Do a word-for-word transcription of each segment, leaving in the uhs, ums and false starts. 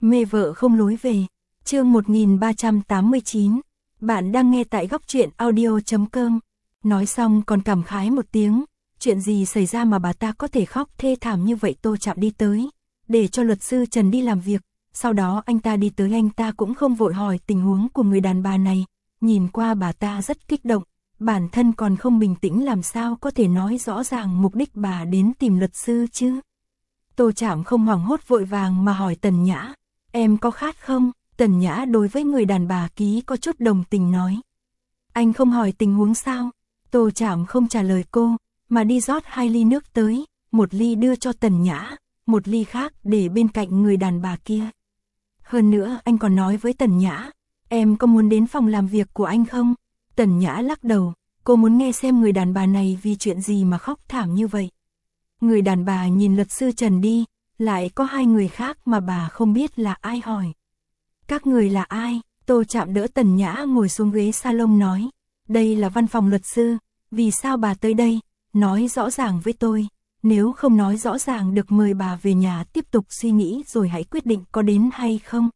Mê vợ không lối về. Chương một nghìn ba trăm tám mươi chín. Bạn đang nghe tại góc truyện audio chấm com. Nói xong còn cảm khái một tiếng, chuyện gì xảy ra mà bà ta có thể khóc thê thảm như vậy. Tô Trạm đi tới, để cho luật sư Trần đi làm việc. Sau đó anh ta đi tới, anh ta cũng không vội hỏi tình huống của người đàn bà này. Nhìn qua bà ta rất kích động, bản thân còn không bình tĩnh, làm sao có thể nói rõ ràng mục đích bà đến tìm luật sư chứ. Tô Trạm không hoảng hốt vội vàng mà hỏi Tần Nhã, em có khát không? Tần Nhã đối với người đàn bà ký có chút đồng tình nói. Anh không hỏi tình huống sao? Tô Trạm không trả lời cô, mà đi rót hai ly nước tới, một ly đưa cho Tần Nhã, một ly khác để bên cạnh người đàn bà kia. Hơn nữa anh còn nói với Tần Nhã, em có muốn đến phòng làm việc của anh không? Tần Nhã lắc đầu, cô muốn nghe xem người đàn bà này vì chuyện gì mà khóc thảm như vậy. Người đàn bà nhìn luật sư Trần đi, lại có hai người khác mà bà không biết là ai hỏi. Các người là ai? Tô Trạm đỡ Tần Nhã ngồi xuống ghế salon nói, đây là văn phòng luật sư, vì sao bà tới đây? Nói rõ ràng với tôi, nếu không nói rõ ràng được mời bà về nhà tiếp tục suy nghĩ rồi hãy quyết định có đến hay không.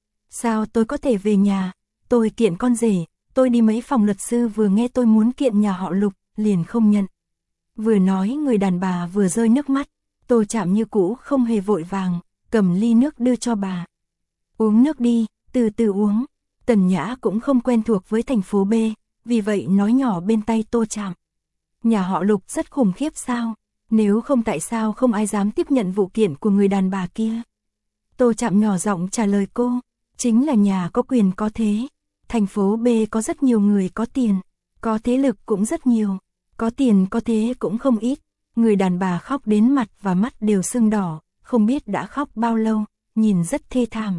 Sao tôi có thể về nhà? Tôi kiện con rể, tôi đi mấy phòng luật sư vừa nghe tôi muốn kiện nhà họ Lục, liền không nhận. Vừa nói người đàn bà vừa rơi nước mắt. Tô Trạm như cũ không hề vội vàng, cầm ly nước đưa cho bà. Uống nước đi, từ từ uống. Tần Nhã cũng không quen thuộc với thành phố B, vì vậy nói nhỏ bên tay Tô Trạm. Nhà họ Lục rất khủng khiếp sao? Nếu không tại sao không ai dám tiếp nhận vụ kiện của người đàn bà kia? Tô Trạm nhỏ giọng trả lời cô, chính là nhà có quyền có thế. Thành phố B có rất nhiều người có tiền, có thế lực cũng rất nhiều, có tiền có thế cũng không ít. Người đàn bà khóc đến mặt và mắt đều sưng đỏ, không biết đã khóc bao lâu, nhìn rất thê thảm.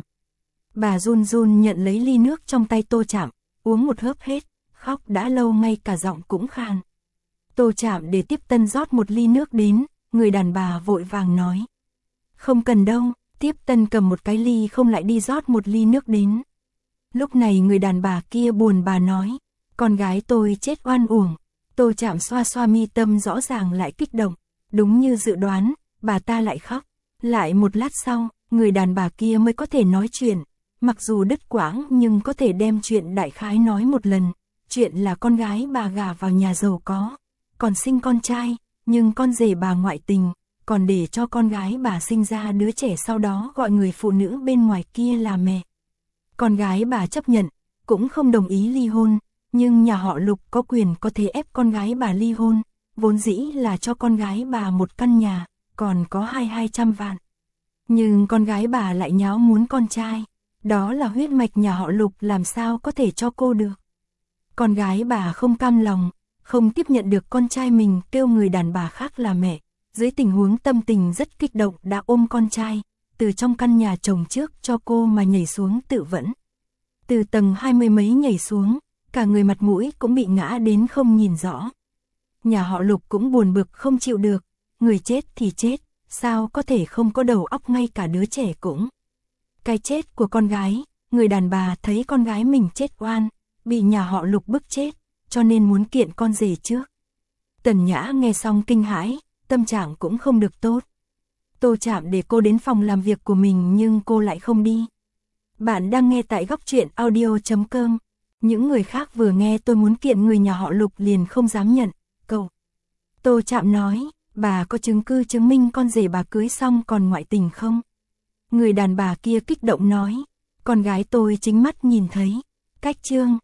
Bà run run nhận lấy ly nước trong tay Tô Trạm, uống một hớp hết, khóc đã lâu ngay cả giọng cũng khàn. Tô Trạm để Tiếp Tân rót một ly nước đến, người đàn bà vội vàng nói. Không cần đâu. Tiếp Tân cầm một cái ly không lại đi rót một ly nước đến. Lúc này người đàn bà kia buồn bà nói, con gái tôi chết oan uổng. Tô Trạm xoa xoa mi tâm, rõ ràng lại kích động. Đúng như dự đoán, bà ta lại khóc. Lại một lát sau, người đàn bà kia mới có thể nói chuyện. Mặc dù đứt quãng nhưng có thể đem chuyện đại khái nói một lần. Chuyện là con gái bà gả vào nhà giàu có, còn sinh con trai, nhưng con rể bà ngoại tình, còn để cho con gái bà sinh ra đứa trẻ, sau đó gọi người phụ nữ bên ngoài kia là mẹ. Con gái bà chấp nhận, cũng không đồng ý ly hôn, nhưng nhà họ Lục có quyền có thể ép con gái bà ly hôn, vốn dĩ là cho con gái bà một căn nhà, còn có hai hai trăm vạn. Nhưng con gái bà lại nháo muốn con trai, đó là huyết mạch nhà họ Lục, làm sao có thể cho cô được. Con gái bà không cam lòng, không tiếp nhận được con trai mình, kêu người đàn bà khác là mẹ. Dưới tình huống tâm tình rất kích động đã ôm con trai, từ trong căn nhà chồng trước cho cô mà nhảy xuống tự vẫn. Từ tầng hai mươi mấy nhảy xuống, cả người mặt mũi cũng bị ngã đến không nhìn rõ. Nhà họ Lục cũng buồn bực không chịu được, người chết thì chết, sao có thể không có đầu óc, ngay cả đứa trẻ cũng. Cái chết của con gái, người đàn bà thấy con gái mình chết oan, bị nhà họ Lục bức chết, cho nên muốn kiện con rể trước. Tần Nhã nghe xong kinh hãi, tâm trạng cũng không được tốt. Tô Trạm để cô đến phòng làm việc của mình nhưng cô lại không đi. Bạn đang nghe tại góc truyện audio chấm com. Những người khác vừa nghe tôi muốn kiện người nhà họ Lục liền không dám nhận. Cậu. Tô Trạm nói, bà có chứng cứ chứng minh con rể bà cưới xong còn ngoại tình không? Người đàn bà kia kích động nói, con gái tôi chính mắt nhìn thấy. Cách chương.